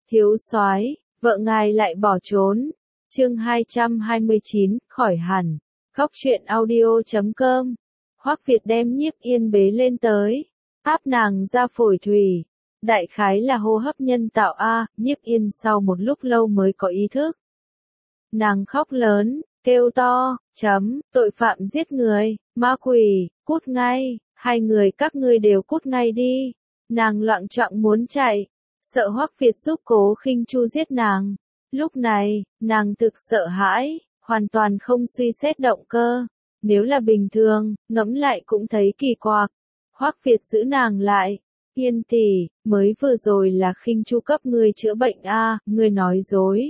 Thiếu soái, vợ ngài lại bỏ trốn. Chương 229, khỏi hẳn. Góc truyện audio.com. Hoắc Việt đem Nhiếp Yên bế lên tới, áp nàng ra phổi thủy. Đại khái là hô hấp nhân tạo a, Nhiếp Yên sau một lúc lâu mới có ý thức. Nàng khóc lớn, kêu to, tội phạm giết người, ma quỷ, cút ngay, hai người các ngươi đều cút ngay đi. Nàng loạng choạng muốn chạy, sợ Hoắc Việt giúp Cố Khinh Chu giết nàng. Lúc này, nàng thực sợ hãi, hoàn toàn không suy xét động cơ. Nếu là bình thường, ngẫm lại cũng thấy kỳ quặc. Hoắc Việt giữ nàng lại. Yên tỷ, mới vừa rồi là Khinh Chu cấp ngươi chữa bệnh a, ngươi nói dối.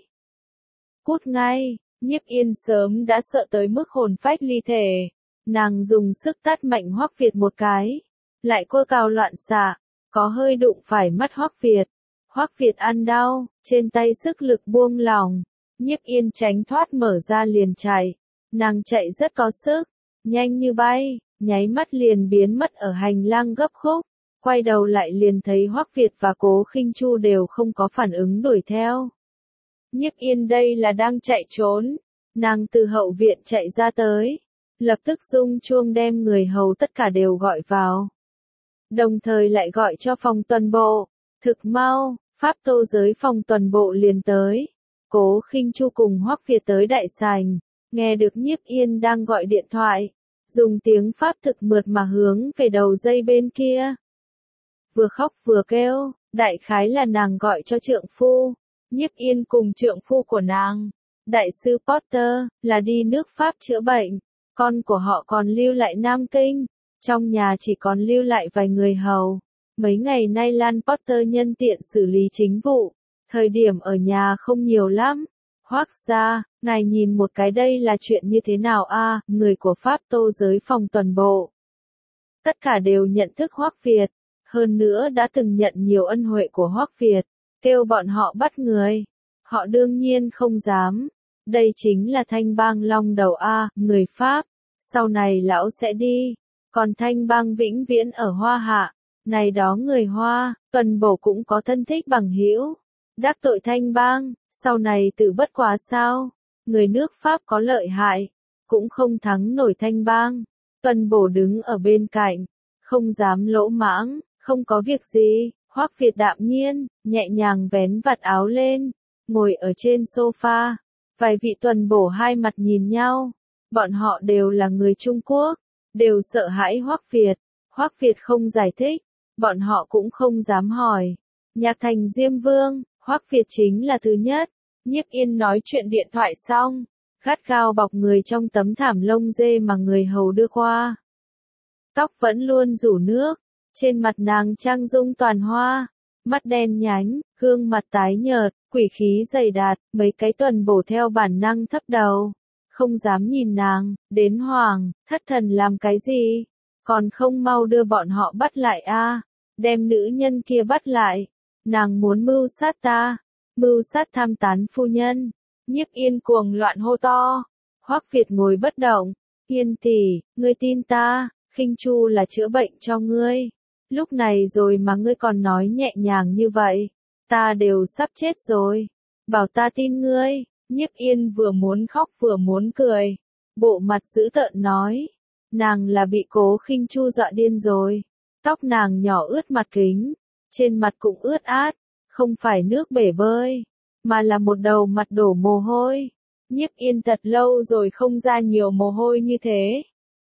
Cút ngay, Nhiếp Yên sớm đã sợ tới mức hồn phách ly thể. Nàng dùng sức tát mạnh Hoắc Việt một cái, lại cua cao loạn xạ, có hơi đụng phải mắt Hoắc Việt. Hoắc Việt ăn đau, trên tay sức lực buông lỏng, Nhiếp Yên tránh thoát mở ra liền chạy. Nàng chạy rất có sức, nhanh như bay, nháy mắt liền biến mất ở hành lang gấp khúc. Quay đầu lại liền thấy Hoắc Việt và Cố Khinh Chu đều không có phản ứng đuổi theo. Nhiếp Yên đây là đang chạy trốn, nàng từ hậu viện chạy ra tới, lập tức rung chuông đem người hầu tất cả đều gọi vào. Đồng thời lại gọi cho phòng tuần bộ, thực mau, pháp tô giới phòng tuần bộ liền tới. Cố Khinh Chu cùng Hoắc Việt tới đại sảnh, nghe được Nhiếp Yên đang gọi điện thoại, dùng tiếng Pháp thực mượt mà hướng về đầu dây bên kia. Vừa khóc vừa kêu, đại khái là nàng gọi cho trượng phu. Nhiếp Yên cùng trượng phu của nàng, đại sư Potter, là đi nước Pháp chữa bệnh, con của họ còn lưu lại Nam Kinh, trong nhà chỉ còn lưu lại vài người hầu. Mấy ngày nay Lan Potter nhân tiện xử lý chính vụ, thời điểm ở nhà không nhiều lắm. Hoắc gia, ngài nhìn một cái đây là chuyện như thế nào a? Người của Pháp tô giới phòng tuần bộ. Tất cả đều nhận thức Hoắc Việt, hơn nữa đã từng nhận nhiều ân huệ của Hoắc Việt, kêu bọn họ bắt người. Họ đương nhiên không dám. Đây chính là Thanh Bang long đầu a, người Pháp. Sau này lão sẽ đi, còn Thanh Bang vĩnh viễn ở Hoa Hạ. Này đó người Hoa, tuần bộ cũng có thân thích bằng hữu. Đắc tội Thanh Bang, sau này tự bất quá sao? Người nước Pháp có lợi hại, cũng không thắng nổi Thanh Bang. Tuần bổ đứng ở bên cạnh, không dám lỗ mãng, không có việc gì. Hoắc Việt đạm nhiên, nhẹ nhàng vén vạt áo lên, ngồi ở trên sofa. Vài vị tuần bổ hai mặt nhìn nhau, bọn họ đều là người Trung Quốc, đều sợ hãi Hoắc Việt. Hoắc Việt không giải thích, bọn họ cũng không dám hỏi. Nhạc Thành Diêm Vương, Hoắc Việt chính là thứ nhất. Nhiếp Yên nói chuyện điện thoại xong, gắt gao bọc người trong tấm thảm lông dê mà người hầu đưa qua. Tóc vẫn luôn rủ nước, trên mặt nàng trang dung toàn hoa, mắt đen nhánh, gương mặt tái nhợt, quỷ khí dày đặc. Mấy cái tuần bổ theo bản năng thấp đầu, không dám nhìn nàng, đến hoảng, thất thần làm cái gì, còn không mau đưa bọn họ bắt lại a, đem nữ nhân kia bắt lại, nàng muốn mưu sát ta, mưu sát tham tán phu nhân. Nhiếp Yên cuồng loạn hô to. Hoắc Việt ngồi bất động. Yên tỷ, ngươi tin ta, Khinh Chu là chữa bệnh cho ngươi. Lúc này rồi mà ngươi còn nói nhẹ nhàng như vậy, ta đều sắp chết rồi. Bảo ta tin ngươi. Nhiếp Yên vừa muốn khóc vừa muốn cười, bộ mặt dữ tợn nói, nàng là bị Cố Khinh Chu dọa điên rồi. Tóc nàng nhỏ ướt mặt kính, trên mặt cũng ướt át, không phải nước bể bơi, mà là một đầu mặt đổ mồ hôi. Nhiếp Yên thật lâu rồi không ra nhiều mồ hôi như thế.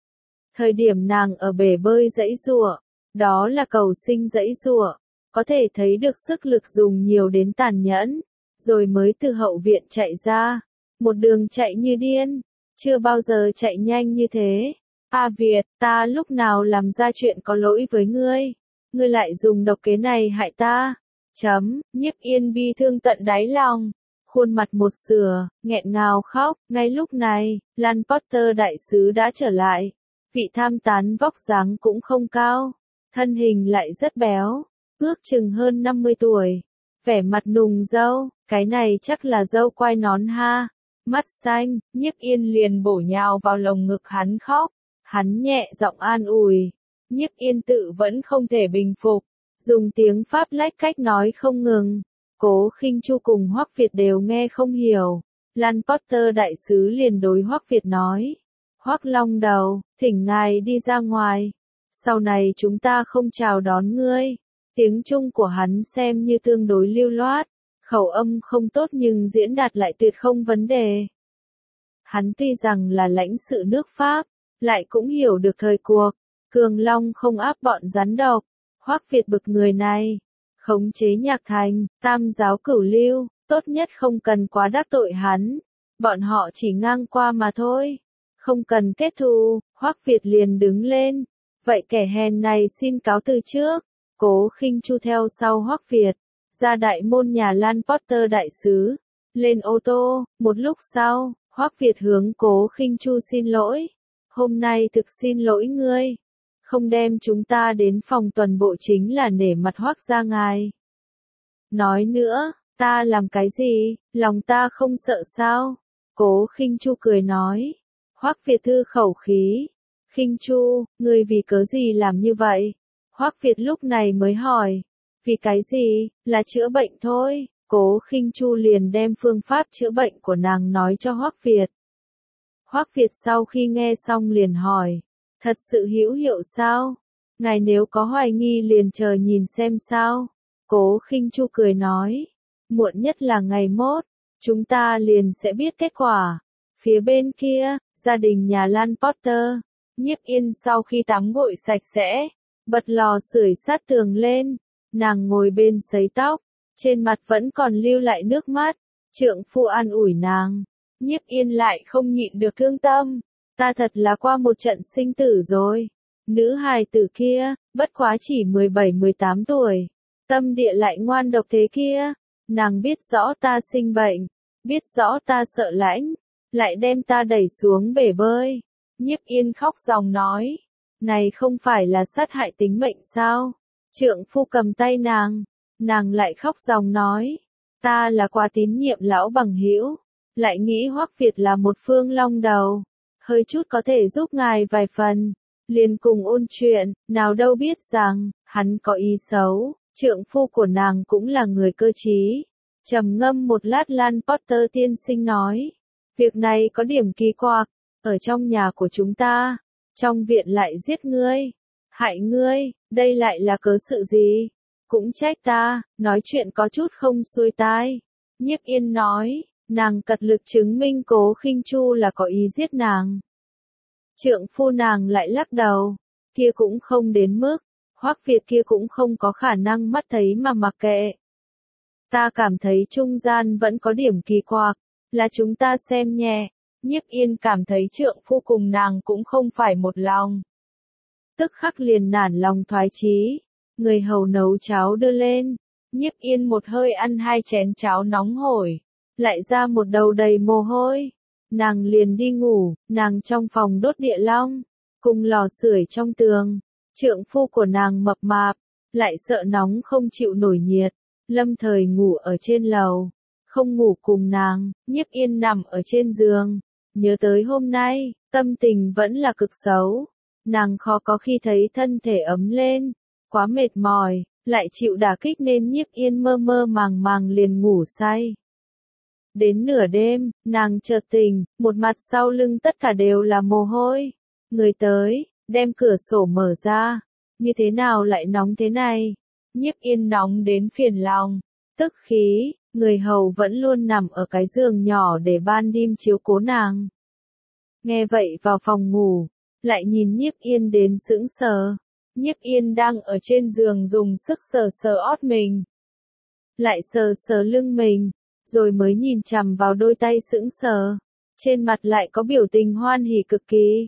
Thời điểm nàng ở bể bơi giãy giụa, đó là cầu sinh giãy giụa, có thể thấy được sức lực dùng nhiều đến tàn nhẫn, rồi mới từ hậu viện chạy ra, một đường chạy như điên, chưa bao giờ chạy nhanh như thế. A Việt, ta lúc nào làm ra chuyện có lỗi với ngươi, ngươi lại dùng độc kế này hại ta. Nhiếp Yên bi thương tận đáy lòng, khuôn mặt một sửa, nghẹn ngào khóc. Ngay lúc này, Lan Potter đại sứ đã trở lại. Vị tham tán vóc dáng cũng không cao, thân hình lại rất béo, ước chừng hơn 50 tuổi, vẻ mặt nùng râu, cái này chắc là râu quai nón ha. Mắt xanh, Nhiếp Yên liền bổ nhào vào lồng ngực hắn khóc, hắn nhẹ giọng an ủi. Nhiếp Yên tự vẫn không thể bình phục, dùng tiếng Pháp lách cách nói không ngừng. Cố Khinh Chu cùng Hoắc Việt đều nghe không hiểu. Lan Potter đại sứ liền đối Hoắc Việt nói. Hoắc Long Đầu, thỉnh ngài đi ra ngoài. Sau này chúng ta không chào đón ngươi. Tiếng Trung của hắn xem như tương đối lưu loát. Khẩu âm không tốt nhưng diễn đạt lại tuyệt không vấn đề. Hắn tuy rằng là lãnh sự nước Pháp, lại cũng hiểu được thời cuộc. Cường Long không áp bọn rắn độc. Hoắc Việt bực người này. Khống chế Nhạc Thành, Tam giáo Cửu Lưu, tốt nhất không cần quá đắc tội hắn. Bọn họ chỉ ngang qua mà thôi. Không cần kết thù, Hoắc Việt liền đứng lên. Vậy kẻ hèn này xin cáo từ trước. Cố Khinh Chu theo sau Hoắc Việt, ra đại môn nhà Lan Potter đại sứ. Lên ô tô, một lúc sau, Hoắc Việt hướng Cố Khinh Chu xin lỗi. Hôm nay thực xin lỗi ngươi. Không đem chúng ta đến phòng tuần bộ chính là nể mặt Hoắc gia ngài. Nói nữa, ta làm cái gì, lòng ta không sợ sao? Cố Khinh Chu cười nói. Hoắc Việt thư khẩu khí. Khinh Chu, ngươi vì cớ gì làm như vậy? Hoắc Việt lúc này mới hỏi. Vì cái gì, là chữa bệnh thôi. Cố Khinh Chu liền đem phương pháp chữa bệnh của nàng nói cho Hoắc Việt. Hoắc Việt sau khi nghe xong liền hỏi. Thật sự hữu hiệu sao? Ngài nếu có hoài nghi liền chờ nhìn xem sao? Cố Khinh Chu cười nói. Muộn nhất là ngày mốt, chúng ta liền sẽ biết kết quả. Phía bên kia, gia đình nhà Lan Potter, Nhiếp Yên sau khi tắm gội sạch sẽ, bật lò sưởi sát tường lên, nàng ngồi bên sấy tóc, trên mặt vẫn còn lưu lại nước mắt, trượng phu an ủi nàng, Nhiếp Yên lại không nhịn được thương tâm, ta thật là qua một trận sinh tử rồi, nữ hài tử kia, bất quá chỉ 17-18 tuổi, tâm địa lại ngoan độc thế kia, nàng biết rõ ta sinh bệnh, biết rõ ta sợ lãnh, lại đem ta đẩy xuống bể bơi. Nhiếp Yên khóc ròng nói, này không phải là sát hại tính mệnh sao? Trượng phu cầm tay nàng lại khóc ròng nói, ta là quá tín nhiệm lão bằng hữu, lại nghĩ Hoắc Việt là một phương long đầu, hơi chút có thể giúp ngài vài phần, liền cùng ôn chuyện, nào đâu biết rằng, hắn có ý xấu, trượng phu của nàng cũng là người cơ trí. Trầm ngâm một lát Lan Potter tiên sinh nói, việc này có điểm kỳ quặc, ở trong nhà của chúng ta, trong viện lại giết ngươi, hại ngươi, đây lại là cớ sự gì? Cũng trách ta, nói chuyện có chút không xuôi tai. Nhiếp Yên nói, nàng cật lực chứng minh Cố Khinh Chu là có ý giết nàng. Trượng phu nàng lại lắc đầu, kia cũng không đến mức, Hoắc Việt kia cũng không có khả năng mắt thấy mà mặc kệ. Ta cảm thấy trung gian vẫn có điểm kỳ quặc, là chúng ta xem nhẹ. Nhiếp Yên cảm thấy trượng phu cùng nàng cũng không phải một lòng. Tức khắc liền nản lòng thoái chí, người hầu nấu cháo đưa lên, Nhiếp Yên một hơi ăn 2 chén cháo nóng hổi, lại ra một đầu đầy mồ hôi. Nàng liền đi ngủ, nàng trong phòng đốt địa long, cùng lò sưởi trong tường. Trượng phu của nàng mập mạp, lại sợ nóng không chịu nổi nhiệt, lâm thời ngủ ở trên lầu, không ngủ cùng nàng. Nhiếp Yên nằm ở trên giường, nhớ tới hôm nay, tâm tình vẫn là cực xấu. Nàng khó có khi thấy thân thể ấm lên, quá mệt mỏi, lại chịu đả kích nên Nhiếp Yên mơ mơ màng màng liền ngủ say. Đến nửa đêm, nàng chợt tỉnh, một mặt sau lưng tất cả đều là mồ hôi. Người tới, đem cửa sổ mở ra. Như thế nào lại nóng thế này? Nhiếp Yên nóng đến phiền lòng, tức khí, người hầu vẫn luôn nằm ở cái giường nhỏ để ban đêm chiếu cố nàng. Nghe vậy vào phòng ngủ, lại nhìn Nhiếp Yên đến sững sờ. Nhiếp Yên đang ở trên giường dùng sức sờ sờ ót mình, lại sờ sờ lưng mình, rồi mới nhìn chằm vào đôi tay sững sờ. Trên mặt lại có biểu tình hoan hỉ cực kỳ.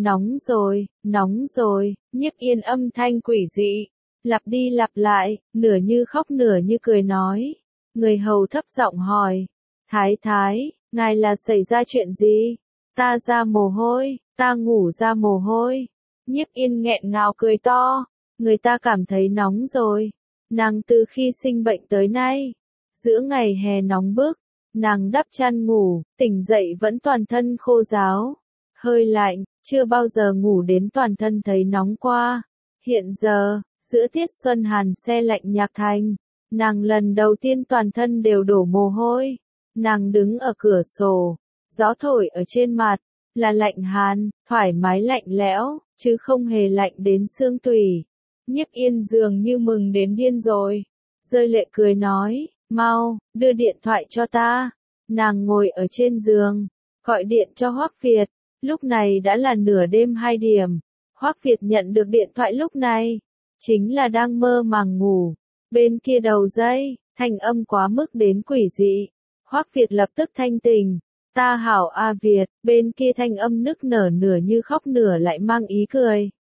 Nóng rồi, Nhiếp Yên âm thanh quỷ dị, lặp đi lặp lại, nửa như khóc nửa như cười nói. Người hầu thấp giọng hỏi, Thái thái, ngài là xảy ra chuyện gì? Ta ra mồ hôi, ta ngủ ra mồ hôi. Nhiếp Yên nghẹn ngào cười to, người ta cảm thấy nóng rồi. Nàng từ khi sinh bệnh tới nay, giữa ngày hè nóng bức, nàng đắp chăn ngủ, tỉnh dậy vẫn toàn thân khô ráo, hơi lạnh, chưa bao giờ ngủ đến toàn thân thấy nóng qua. Hiện giờ, giữa tiết xuân hàn se lạnh Nhạc Thành, Nàng lần đầu tiên toàn thân đều đổ mồ hôi. Nàng đứng ở cửa sổ, gió thổi ở trên mặt, là lạnh hàn, thoải mái lạnh lẽo, chứ không hề lạnh đến xương tủy. Nhiếp Yên dường như mừng đến điên rồi. Rơi lệ cười nói, mau, đưa điện thoại cho ta. Nàng ngồi ở trên giường, gọi điện cho Hoắc Việt. Lúc này đã là nửa đêm 2 điểm. Hoắc Việt nhận được điện thoại lúc này, chính là đang mơ màng ngủ. Bên kia đầu dây, thanh âm quá mức đến quỷ dị. Hoắc Việt lập tức thanh tỉnh. Ta hảo A Việt, bên kia thanh âm nức nở nửa như khóc nửa lại mang ý cười.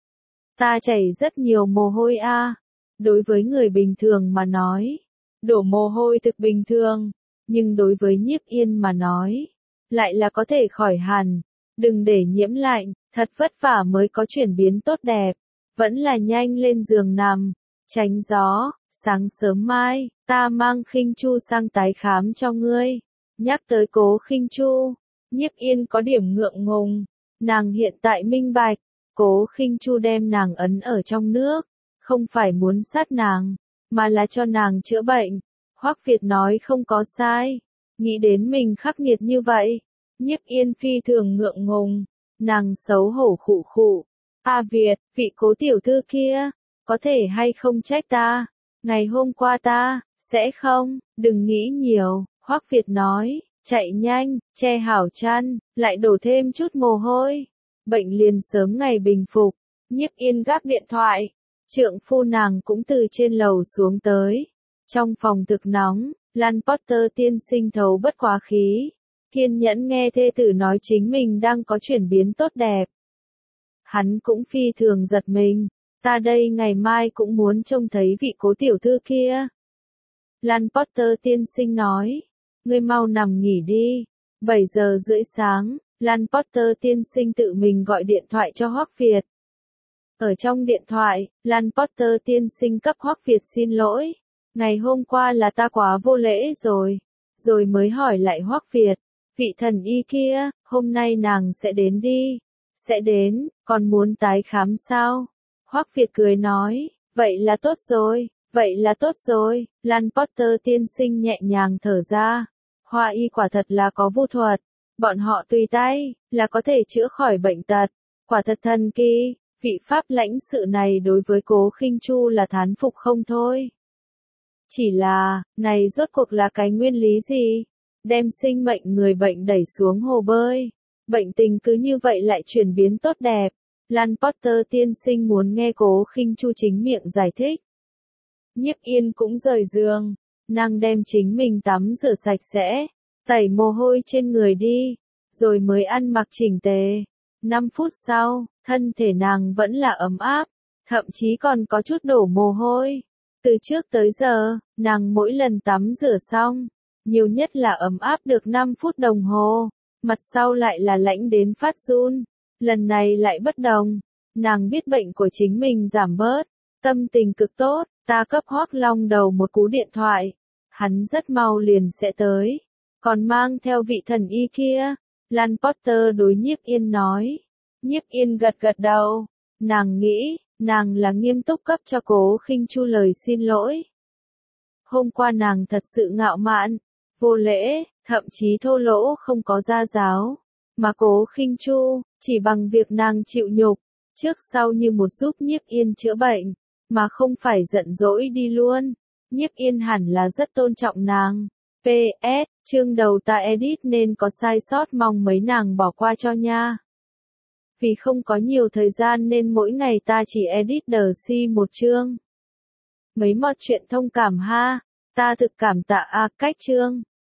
Ta chảy rất nhiều mồ hôi a. Đối với người bình thường mà nói, đổ mồ hôi thực bình thường, nhưng đối với Nhiếp Yên mà nói, lại là có thể khỏi hẳn. Đừng để nhiễm lạnh, thật vất vả mới có chuyển biến tốt đẹp, vẫn là nhanh lên giường nằm, tránh gió. Sáng sớm mai, ta mang Khinh Chu sang tái khám cho ngươi. Nhắc tới Cố Khinh Chu, Nhiếp Yên có điểm ngượng ngùng. Nàng hiện tại minh bạch, Cố Khinh Chu đem nàng ấn ở trong nước, không phải muốn sát nàng, mà là cho nàng chữa bệnh. Hoắc Việt nói không có sai. Nghĩ đến mình khắc nghiệt như vậy, Nhiếp Yên phi thường ngượng ngùng. Nàng xấu hổ khụ khụ. A Việt, vị Cố tiểu thư kia, có thể hay không trách ta? Ngày hôm qua ta, sẽ không, đừng nghĩ nhiều. Hoắc Việt nói, chạy nhanh, che hảo chăn, lại đổ thêm chút mồ hôi. Bệnh liền sớm ngày bình phục. Nhiếp Yên gác điện thoại. Trượng phu nàng cũng từ trên lầu xuống tới. Trong phòng thực nóng, Lan Potter tiên sinh thấu bất quá khí. Kiên nhẫn nghe thê tử nói chính mình đang có chuyển biến tốt đẹp. Hắn cũng phi thường giật mình. Ta đây ngày mai cũng muốn trông thấy vị Cố tiểu thư kia. Lan Potter tiên sinh nói. Ngươi mau nằm nghỉ đi. 7:30 sáng, Lan Potter tiên sinh tự mình gọi điện thoại cho Hoắc Việt. Ở trong điện thoại, Lan Potter tiên sinh cấp Hoắc Việt xin lỗi. Ngày hôm qua là ta quá vô lễ rồi. Rồi mới hỏi lại Hoắc Việt. Vị thần y kia, hôm nay nàng sẽ đến đi. Sẽ đến, còn muốn tái khám sao? Hoắc Việt cười nói, vậy là tốt rồi, vậy là tốt rồi. Lan Potter tiên sinh nhẹ nhàng thở ra. Hoa y quả thật là có vu thuật. Bọn họ tùy tay, là có thể chữa khỏi bệnh tật. Quả thật thần kỳ. Vị pháp lãnh sự này đối với Cố Khinh Chu là thán phục không thôi. Chỉ là, này rốt cuộc là cái nguyên lý gì? Đem sinh mệnh người bệnh đẩy xuống hồ bơi. Bệnh tình cứ như vậy lại chuyển biến tốt đẹp. Lan Potter tiên sinh muốn nghe Cố Khinh Chu chính miệng giải thích. Nhiếp Yên cũng rời giường. Nàng đem chính mình tắm rửa sạch sẽ, tẩy mồ hôi trên người đi, rồi mới ăn mặc chỉnh tề. 5 phút sau, thân thể nàng vẫn là ấm áp, thậm chí còn có chút đổ mồ hôi. Từ trước tới giờ, nàng mỗi lần tắm rửa xong, nhiều nhất là ấm áp được 5 phút đồng hồ, mặt sau lại là lạnh đến phát run. Lần này lại bất đồng, nàng biết bệnh của chính mình giảm bớt, tâm tình cực tốt, ta cấp Hoắc Long Đầu một cú điện thoại. Hắn rất mau liền sẽ tới, còn mang theo vị thần y kia. Lan Potter đối Nhiếp Yên nói. Nhiếp Yên gật gật đầu, nàng nghĩ, nàng là nghiêm túc cấp cho Cố Khinh Chu lời xin lỗi. Hôm qua nàng thật sự ngạo mạn, vô lễ, thậm chí thô lỗ không có gia giáo, mà Cố Khinh Chu, chỉ bằng việc nàng chịu nhục, trước sau như một giúp Nhiếp Yên chữa bệnh, mà không phải giận dỗi đi luôn. Nhiếp Yên hẳn là rất tôn trọng nàng. PS, chương đầu ta edit nên có sai sót mong mấy nàng bỏ qua cho nha. Vì không có nhiều thời gian nên mỗi ngày ta chỉ edit DC một chương. Mấy mọt chuyện thông cảm ha, ta thực cảm tạ cách chương.